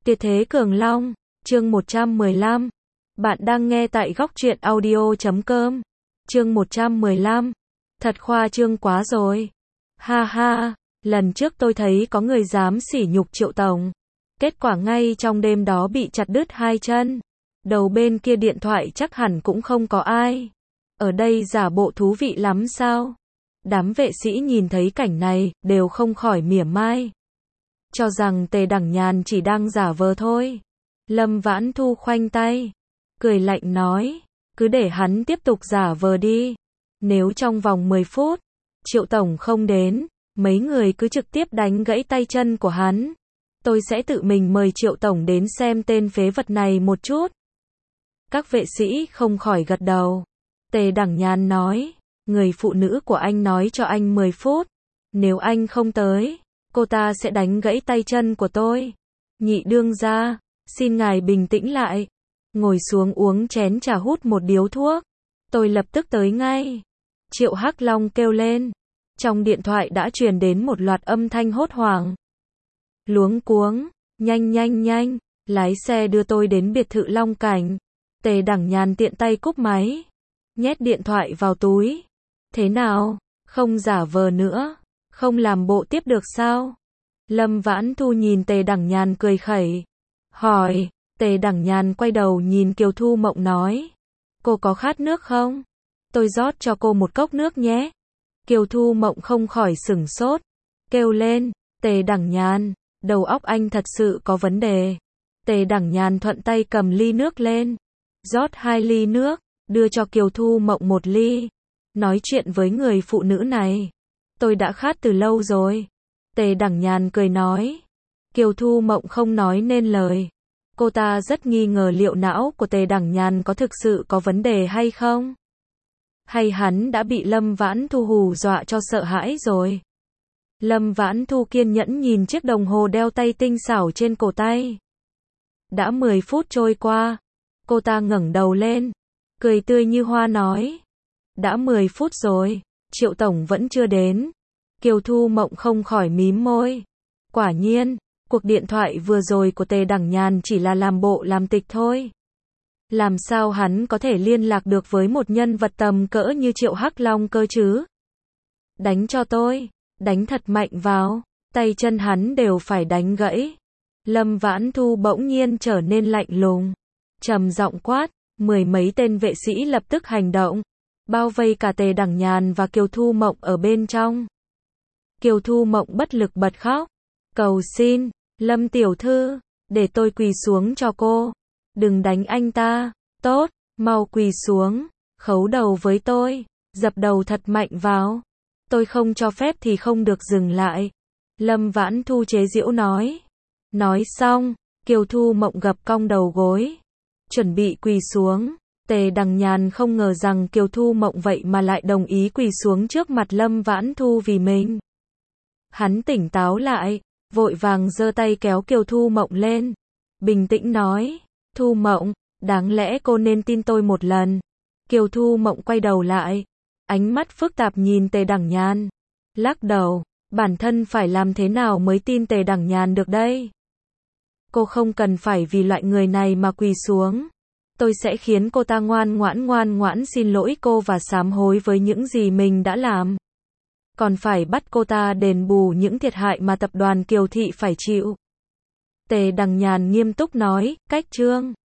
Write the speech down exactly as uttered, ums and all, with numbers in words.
Tuyệt thế Cường Long, chương một trăm mười lăm. Bạn đang nghe tại góc truyện audio chấm com. Chương một trăm mười lăm. Thật khoa trương quá rồi. Ha ha, lần trước tôi thấy có người dám sỉ nhục Triệu tổng. Kết quả ngay trong đêm đó bị chặt đứt hai chân. Đầu bên kia điện thoại chắc hẳn cũng không có ai. Ở đây giả bộ thú vị lắm sao? Đám vệ sĩ nhìn thấy cảnh này, đều không khỏi mỉa mai. Cho rằng Tề Đẳng Nhàn chỉ đang giả vờ thôi. Lâm Vãn Thu khoanh tay, cười lạnh nói, cứ để hắn tiếp tục giả vờ đi. Nếu trong vòng mười phút, Triệu tổng không đến, mấy người cứ trực tiếp đánh gãy tay chân của hắn. Tôi sẽ tự mình mời Triệu tổng đến xem tên phế vật này một chút. Các vệ sĩ không khỏi gật đầu. Tề Đẳng Nhàn nói, người phụ nữ của anh nói cho anh mười phút. Nếu anh không tới, cô ta sẽ đánh gãy tay chân của tôi. Nhị đương gia, xin ngài bình tĩnh lại. Ngồi xuống uống chén trà, hút một điếu thuốc. Tôi lập tức tới ngay. Triệu Hắc Long kêu lên. Trong điện thoại đã truyền đến một loạt âm thanh hốt hoảng. Luống cuống, nhanh nhanh nhanh, lái xe đưa tôi đến biệt thự Long Cảnh. Tề Đẳng Nhàn tiện tay cúp máy, nhét điện thoại vào túi. Thế nào, không giả vờ nữa, không làm bộ tiếp được sao? Lâm Vãn Thu nhìn Tề Đẳng Nhàn cười khẩy, hỏi. Tề Đẳng Nhàn quay đầu nhìn Kiều Thu Mộng nói, cô có khát nước không? Tôi rót cho cô một cốc nước nhé. Kiều Thu Mộng không khỏi sửng sốt, kêu lên, Tề Đẳng Nhàn, đầu óc anh thật sự có vấn đề. Tề Đẳng Nhàn thuận tay cầm ly nước lên, rót hai ly nước, đưa cho Kiều Thu Mộng một ly. Nói chuyện với người phụ nữ này, tôi đã khát từ lâu rồi. Tề Đẳng Nhàn cười nói. Kiều Thu Mộng không nói nên lời. Cô ta rất nghi ngờ liệu não của Tề Đẳng Nhàn có thực sự có vấn đề hay không? Hay hắn đã bị Lâm Vãn Thu hù dọa cho sợ hãi rồi? Lâm Vãn Thu kiên nhẫn nhìn chiếc đồng hồ đeo tay tinh xảo trên cổ tay. Đã mười phút trôi qua, cô ta ngẩng đầu lên, cười tươi như hoa nói. Đã mười phút rồi, Triệu tổng vẫn chưa đến. Kiều Thu Mộng không khỏi mím môi. Quả nhiên, cuộc điện thoại vừa rồi của Tề Đẳng Nhàn chỉ là làm bộ làm tịch thôi. Làm sao hắn có thể liên lạc được với một nhân vật tầm cỡ như Triệu Hắc Long cơ chứ? Đánh cho tôi, đánh thật mạnh vào, tay chân hắn đều phải đánh gãy. Lâm Vãn Thu bỗng nhiên trở nên lạnh lùng, trầm giọng quát. Mười mấy tên vệ sĩ lập tức hành động, bao vây cả Tề Đẳng Nhàn và Kiều Thu Mộng ở bên trong. Kiều Thu Mộng bất lực bật khóc, cầu xin, Lâm tiểu thư, để tôi quỳ xuống cho cô. Đừng đánh anh ta, tốt, mau quỳ xuống, khấu đầu với tôi, dập đầu thật mạnh vào. Tôi không cho phép thì không được dừng lại. Lâm Vãn Thu chế giễu nói. Nói xong, Kiều Thu Mộng gập cong đầu gối, chuẩn bị quỳ xuống. Tề Đẳng Nhàn không ngờ rằng Kiều Thu Mộng vậy mà lại đồng ý quỳ xuống trước mặt Lâm Vãn Thu vì mình. Hắn tỉnh táo lại, vội vàng giơ tay kéo Kiều Thu Mộng lên, bình tĩnh nói, Thu Mộng, đáng lẽ cô nên tin tôi một lần. Kiều Thu Mộng quay đầu lại, ánh mắt phức tạp nhìn Tề Đẳng Nhàn, lắc đầu, bản thân phải làm thế nào mới tin Tề Đẳng Nhàn được đây? Cô không cần phải vì loại người này mà quỳ xuống. Tôi sẽ khiến cô ta ngoan ngoãn ngoan ngoãn xin lỗi cô và sám hối với những gì mình đã làm. Còn phải bắt cô ta đền bù những thiệt hại mà tập đoàn Kiều Thị phải chịu. Tề Đẳng Nhàn nghiêm túc nói, cách chương.